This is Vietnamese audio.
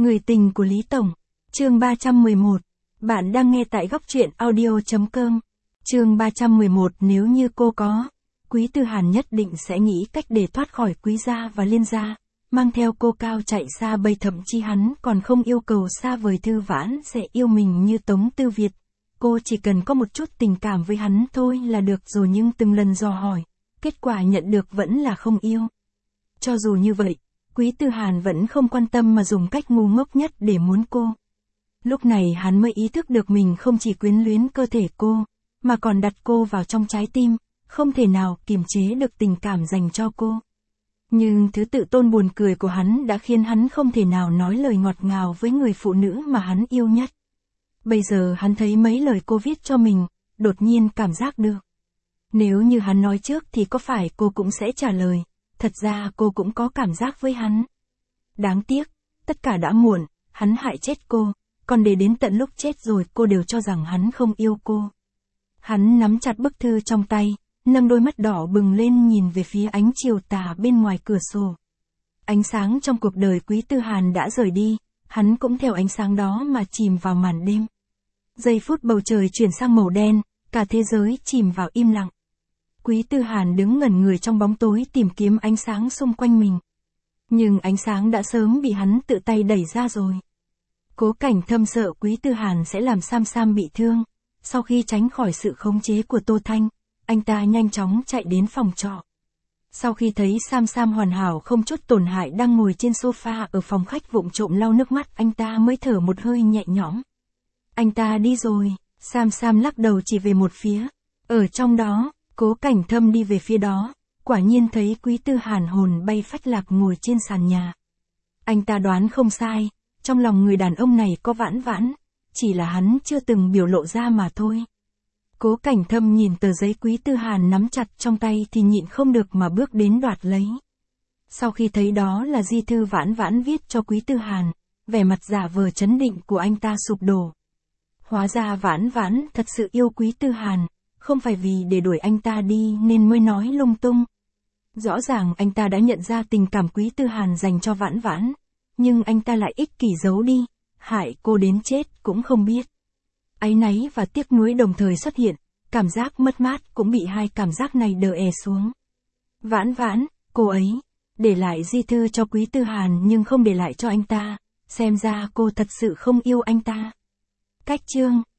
Người tình của Lý Tổng. Chương 311. Bạn đang nghe tại góc truyện audio.com. Chương 311. Nếu như cô có, Quý Tư Hàn nhất định sẽ nghĩ cách để thoát khỏi Quý gia và Liên gia, mang theo cô cao chạy xa bay, thậm chí hắn còn không yêu cầu xa vời Thư Vãn sẽ yêu mình như Tống Tư Việt. Cô chỉ cần có một chút tình cảm với hắn thôi là được rồi, nhưng từng lần dò hỏi, kết quả nhận được vẫn là không yêu. Cho dù như vậy, Quý Tư Hàn vẫn không quan tâm mà dùng cách ngu ngốc nhất để muốn cô. Lúc này hắn mới ý thức được mình không chỉ quyến luyến cơ thể cô, mà còn đặt cô vào trong trái tim, không thể nào kiềm chế được tình cảm dành cho cô. Nhưng thứ tự tôn buồn cười của hắn đã khiến hắn không thể nào nói lời ngọt ngào với người phụ nữ mà hắn yêu nhất. Bây giờ hắn thấy mấy lời cô viết cho mình, đột nhiên cảm giác được. Nếu như hắn nói trước thì có phải cô cũng sẽ trả lời, thật ra cô cũng có cảm giác với hắn. Đáng tiếc, tất cả đã muộn, hắn hại chết cô, còn để đến tận lúc chết rồi cô đều cho rằng hắn không yêu cô. Hắn nắm chặt bức thư trong tay, nâng đôi mắt đỏ bừng lên nhìn về phía ánh chiều tà bên ngoài cửa sổ. Ánh sáng trong cuộc đời Quý Tư Hàn đã rời đi, hắn cũng theo ánh sáng đó mà chìm vào màn đêm. Giây phút bầu trời chuyển sang màu đen, cả thế giới chìm vào im lặng. Quý Tư Hàn đứng ngẩn người trong bóng tối tìm kiếm ánh sáng xung quanh mình. Nhưng ánh sáng đã sớm bị hắn tự tay đẩy ra rồi. Cố Cảnh Thâm sợ Quý Tư Hàn sẽ làm Sam Sam bị thương. Sau khi tránh khỏi sự khống chế của Tô Thanh, anh ta nhanh chóng chạy đến phòng trọ. Sau khi thấy Sam Sam hoàn hảo không chút tổn hại đang ngồi trên sofa ở phòng khách vụng trộm lau nước mắt, anh ta mới thở một hơi nhẹ nhõm. Anh ta đi rồi, Sam Sam lắc đầu chỉ về một phía. Ở trong đó, Cố Cảnh Thâm đi về phía đó, quả nhiên thấy Quý Tư Hàn hồn bay phách lạc ngồi trên sàn nhà. Anh ta đoán không sai, trong lòng người đàn ông này có Vãn Vãn, chỉ là hắn chưa từng biểu lộ ra mà thôi. Cố Cảnh Thâm nhìn tờ giấy Quý Tư Hàn nắm chặt trong tay thì nhịn không được mà bước đến đoạt lấy. Sau khi thấy đó là di thư Vãn Vãn viết cho Quý Tư Hàn, vẻ mặt giả vờ trấn định của anh ta sụp đổ. Hóa ra Vãn Vãn thật sự yêu Quý Tư Hàn, không phải vì để đuổi anh ta đi nên mới nói lung tung. Rõ ràng anh ta đã nhận ra tình cảm Quý Tư Hàn dành cho Vãn Vãn, nhưng anh ta lại ích kỷ giấu đi, hại cô đến chết cũng không biết. Áy náy và tiếc nuối đồng thời xuất hiện, cảm giác mất mát cũng bị hai cảm giác này đè xuống. Vãn Vãn, cô ấy, để lại di thư cho Quý Tư Hàn nhưng không để lại cho anh ta, xem ra cô thật sự không yêu anh ta. Cách chương